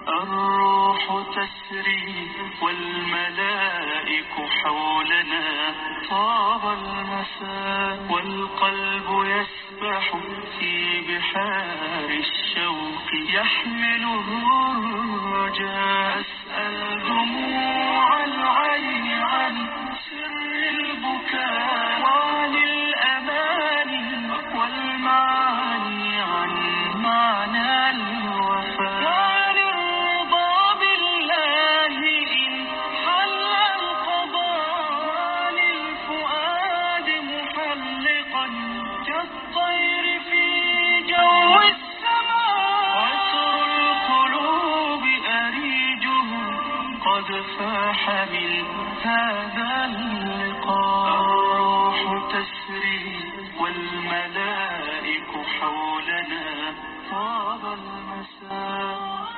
الروح تسري والملائك حولنا، طاب المساء والقلب يسبح في بحار الشوق، يحمله الرجاء. أسأل دموع العين عن سر البكاء، وعن الأماني والمعاني، عن معنى الوفاء، وعن الرضا بالله إن حل القضاء، عن الفؤاد محلقا كالطير في جو السماء. عطر القلوب أريجه قد فاح من هذا اللقاء. الروح تسري والملائك حولنا، طاب المساء.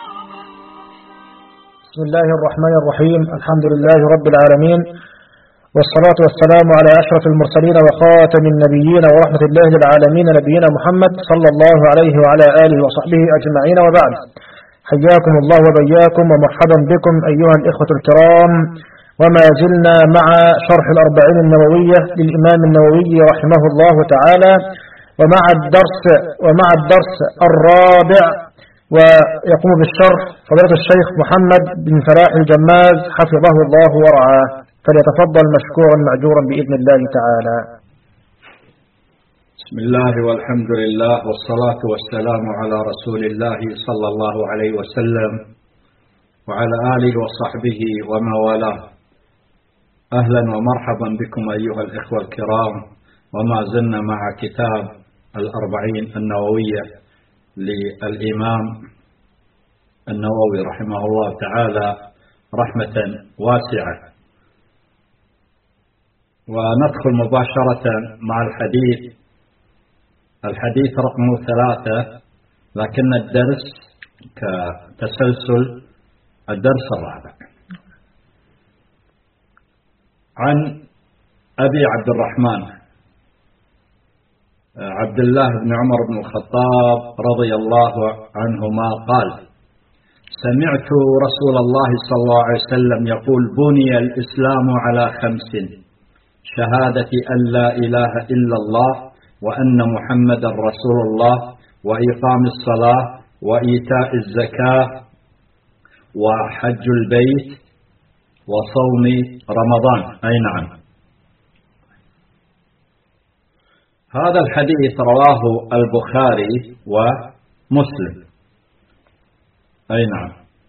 بسم الله الرحمن الرحيم. الحمد لله رب العالمين، والصلاة والسلام على أشرف المرسلين وخاتم النبيين ورحمة الله للعالمين، نبينا محمد صلى الله عليه وعلى آله وصحبه أجمعين، وبعد. حياكم الله وبياكم ومرحبا بكم أيها الإخوة الكرام، وما زلنا مع شرح الأربعين النووية للإمام النووي رحمه الله تعالى، ومع الدرس الرابع، ويقوم بالشرح فضيلة الشيخ محمد بن فلاح الجماز حفظه الله ورعاه، فليتفضل مشكورا مأجورا بإذن الله تعالى. بسم الله والحمد لله والصلاة والسلام على رسول الله صلى الله عليه وسلم وعلى آله وصحبه وما والاه. أهلا ومرحبا بكم أيها الإخوة الكرام، وما زلنا مع كتاب الأربعين النووية للإمام النووي رحمه الله تعالى رحمة واسعة، وندخل مباشرة مع الحديث رقم 3، لكن الدرس كتسلسل الدرس الرابع. عن أبي عبد الرحمن عبد الله بن عمر بن الخطاب رضي الله عنهما قال: سمعت رسول الله صلى الله عليه وسلم يقول: بني الإسلام على 5: شهادة أن لا إله إلا الله وأن محمد رسول الله، وإقام الصلاة، وإيتاء الزكاة، وحج البيت، وصوم رمضان. أي نعم. هذا الحديث رواه البخاري ومسلم. أي نعم.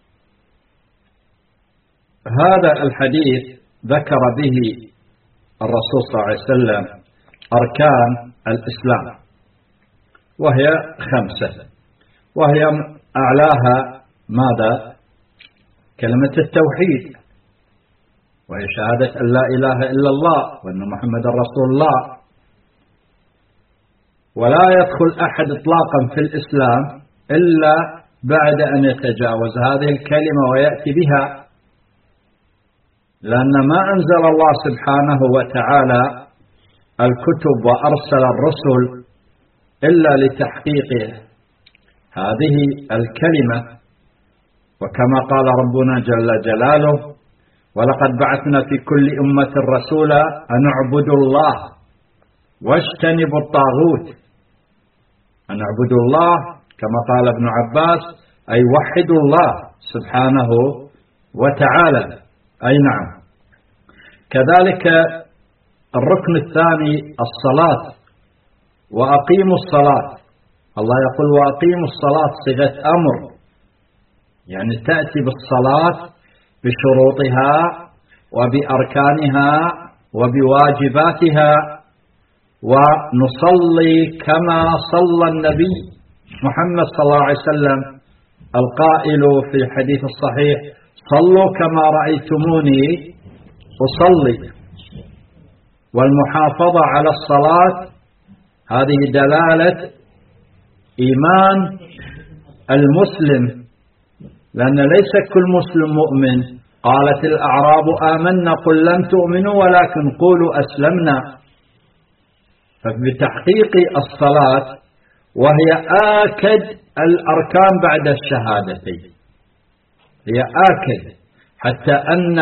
هذا الحديث ذكر به الرسول صلى الله عليه وسلم أركان الإسلام، وهي 5، وهي أعلاها ماذا؟ كلمة التوحيد، وهي شهادة أن لا إله إلا الله وأن محمد رسول الله. ولا يدخل أحد إطلاقا في الإسلام إلا بعد أن يتجاوز هذه الكلمة ويأتي بها، لأن ما أنزل الله سبحانه وتعالى الكتب وأرسل الرسل إلا لتحقيق هذه الكلمة. وكما قال ربنا جل جلاله: ولقد بعثنا في كل أمة رسولا أن اعبدوا الله واجتنبوا الطاغوت. أن اعبدوا الله كما قال ابن عباس أي وحدوا الله سبحانه وتعالى. أي نعم. كذلك الركن الثاني الصلاة، وأقيموا الصلاة. الله يقول: وأقيموا الصلاة، صيغة أمر، يعني تأتي بالصلاة بشروطها وبأركانها وبواجباتها، ونصلي كما صلى النبي محمد صلى الله عليه وسلم القائل في الحديث الصحيح: صلوا كما رأيتموني أصلي. والمحافظة على الصلاة هذه دلالة إيمان المسلم، لأن ليس كل مسلم مؤمن. قالت الأعراب آمنا قل لم تؤمنوا ولكن قولوا أسلمنا. فبتحقيق الصلاة، وهي آكد الأركان بعد الشهادتين، هي آكل، حتى أن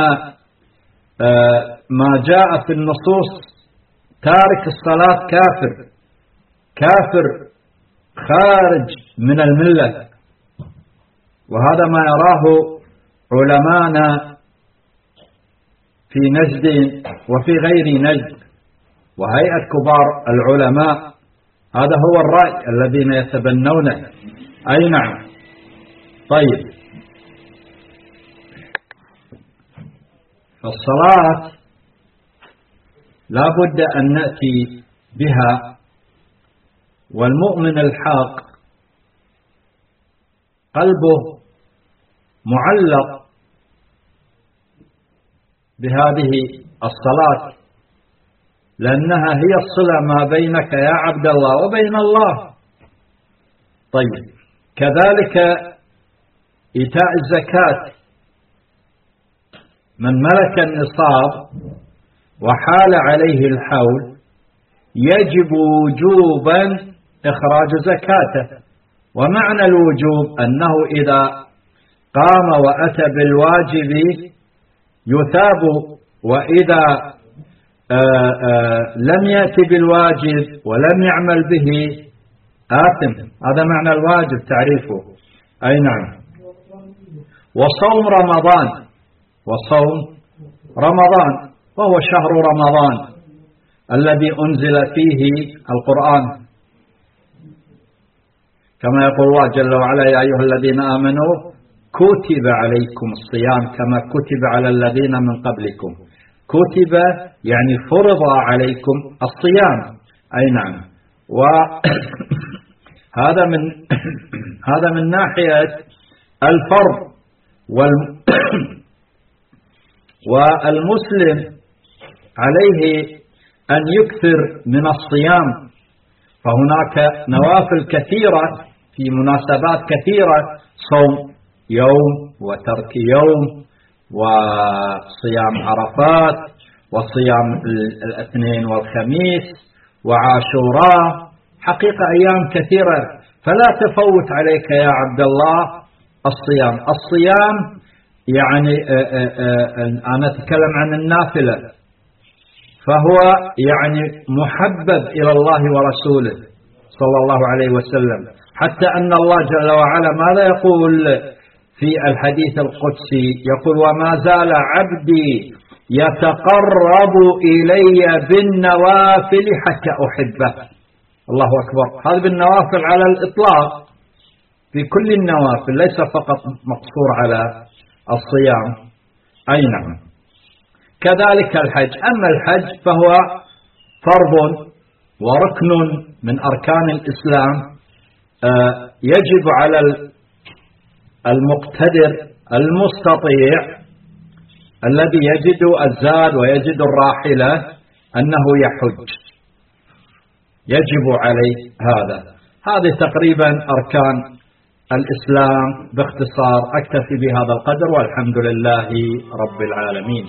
ما جاء في النصوص تارك الصلاة كافر خارج من الملة، وهذا ما يراه علمانا في نجد وفي غير نجد وهيئة كبار العلماء، هذا هو الرأي الذين يتبنونه. أي نعم. طيب، فالصلاة لا بد أن نأتي بها، والمؤمن الحق قلبه معلق بهذه الصلاة، لأنها هي الصلة ما بينك يا عبد الله وبين الله. طيب، كذلك إيتاء الزكاة، من ملك النصاب وحال عليه الحول يجب وجوبا إخراج زكاته. ومعنى الوجوب أنه إذا قام وأتى بالواجب يثاب، وإذا لم يأتي بالواجب ولم يعمل به آثم. هذا معنى الواجب تعريفه. أي نعم. وصوم رمضان وهو شهر رمضان الذي أنزل فيه القرآن، كما يقول الله جل وعلا: يا أيها الذين آمنوا كتب عليكم الصيام كما كتب على الذين من قبلكم. كتب يعني فرض عليكم الصيام. أي نعم. وهذا هذا من ناحية الفرض. والمسلم عليه أن يكثر من الصيام، فهناك نوافل كثيرة في مناسبات كثيرة: صوم يوم وترك يوم، وصيام عرفات، وصيام الاثنين والخميس، وعاشوراء. حقيقة أيام كثيرة، فلا تفوت عليك يا عبد الله الصيام يعني أنا أتكلم عن النافلة، فهو يعني محبب إلى الله ورسوله صلى الله عليه وسلم، حتى أن الله جل وعلا ماذا يقول في الحديث القدسي؟ يقول: وما زال عبدي يتقرب إلي بالنوافل حتى أحبه. الله أكبر. هذا بالنوافل على الإطلاق، في كل النوافل، ليس فقط مقصور على الصيام. أي نعم. كذلك الحج. أما الحج فهو فرض وركن من أركان الإسلام، يجب على المقتدر المستطيع الذي يجد الزاد ويجد الراحلة أنه يحج، يجب عليه هذا. هذه تقريبا أركان الإسلام باختصار. أكتفي بهذا القدر، والحمد لله رب العالمين.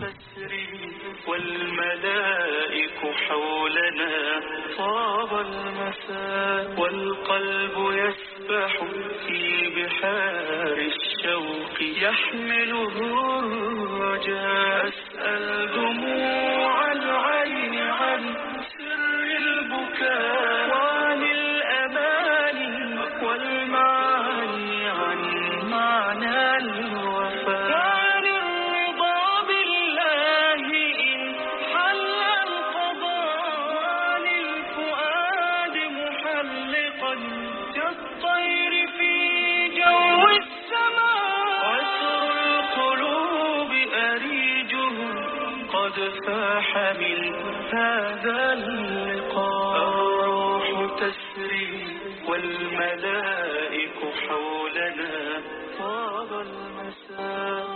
والملائك حولنا طاب المساء، والقلب يسبح في بحار الشوق يحمله الرجاء. أسأل دموع العين عن سر البكاء، وعن الأماني والمعاني، عن معنى الوفاء، وعن الرضا بالله إن حل القضاء، وعن الفؤاد محلقا كالطير في جو السماء. عسر القلوب أريجه قد فاح من هذا اللقاء. الروح تسري والملائك حولنا طاب المساء.